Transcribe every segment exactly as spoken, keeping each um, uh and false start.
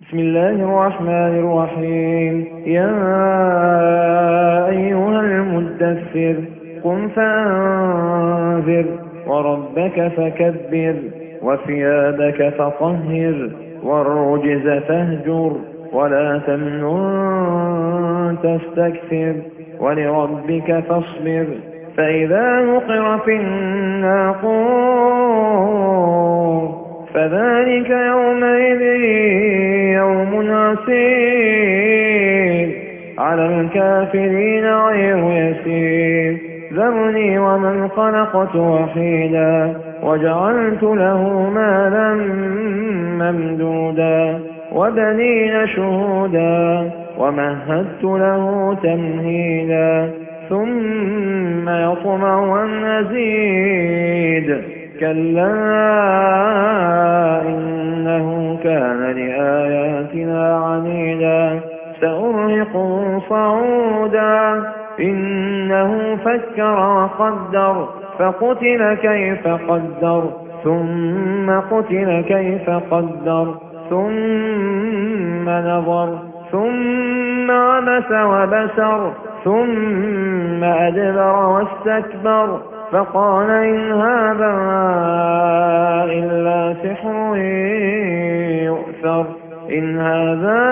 بسم الله الرحمن الرحيم. يا أيها المدثر قم فأنذر وربك فكبر وثيابك فطهر والرجز فاهجر ولا تمنن تستكثر ولربك فاصبر. فإذا نقر في الناقور فذلك يومئذ يوم عسير على الكافرين غير يسير. ذرني ومن خلقت وحيدا وجعلت له مالا ممدودا وبنين شهودا ومهدت له تمهيدا ثم يطمع أن أزيد كلا إنه كان لآياتنا عنيدا سأرهقه صعودا إنه فكر وقدر فقتل كيف قدر ثم قتل كيف قدر ثم نظر ثم عبس وبسر ثم أدبر واستكبر فقال إن هذا إلا سحر يؤثر إن هذا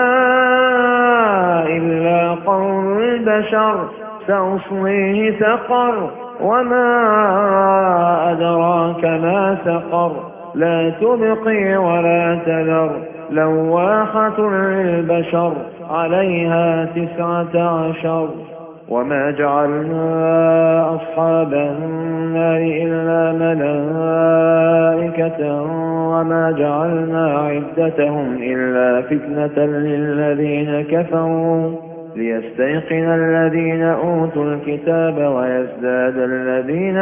إلا قول البشر سأصليه سقر وما أدراك ما سقر لا تبقي ولا تذر لواحة للبشر عليها تسعة عشر. وما جعلنا أصحاب النار إلا ملائكة وما جعلنا عدتهم إلا فتنة للذين كفروا ليستيقن الذين أوتوا الكتاب ويزداد الذين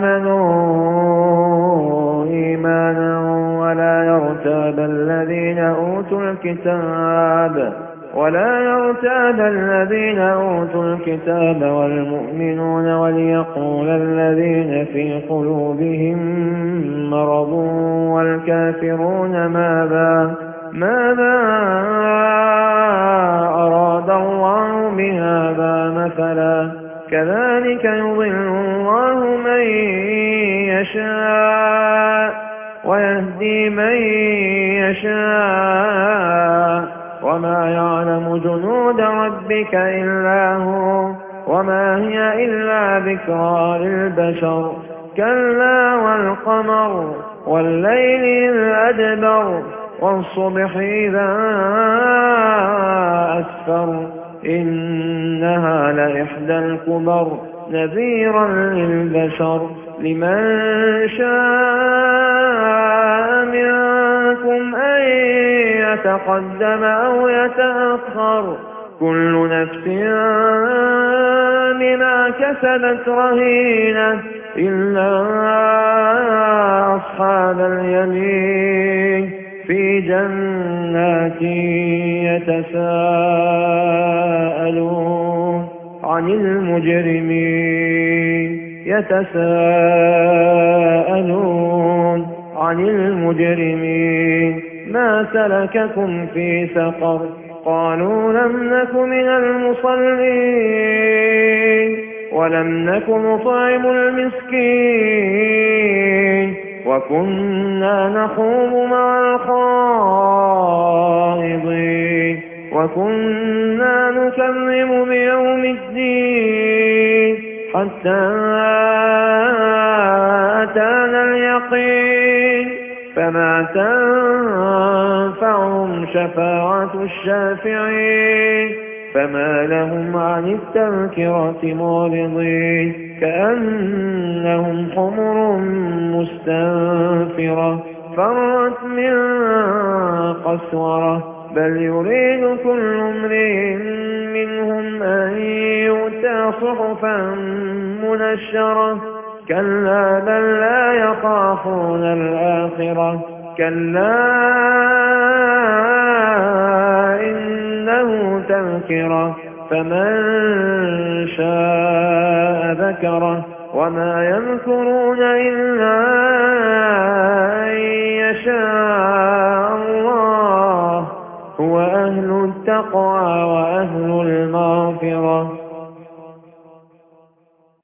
آمنوا إيمانا ولا يرتاب الذين أوتوا الكتاب ولا يرتاب الذين أوتوا الكتاب والمؤمنون وليقول الذين في قلوبهم مرض والكافرون ماذا ماذا أراد الله بهذا مثلا كذلك يضل الله من يشاء ويهدي من يشاء وما يعلم جنود ربك إلا هو وما هي إلا ذكرى للبشر كلا والقمر والليل إذ أدبر والصبح إذا أسفر إنها لإحدى الكبر نذيرا للبشر لمن شاء منكم أن يتقدم أو يتأخر كل نفس بما كسبت رهينة إلا أصحاب اليمين في جنات يتساءلون عن المجرمين يتساءلون عن المجرمين ما سلككم في سقر قالوا لم نك من المصلين ولم نك نطعم المسكين وكنا نخوض مع الخائضين وكنا نكذب بيوم الدين حتى أتانا اليقين فما تنفعهم شفاعة الشافعين فما لهم عن التذكرة معرضين كأنهم حمر مستنفرة فرت من قسورة بل يريد كل امرئ منهم أن يؤتى صحفا منشرة كلا بل لا يخافون الآخرة كلا إنه تذكرة فمن شاء ذكره وما يذكرون إلا أن يشاء الله هو أهل التقوى وأهل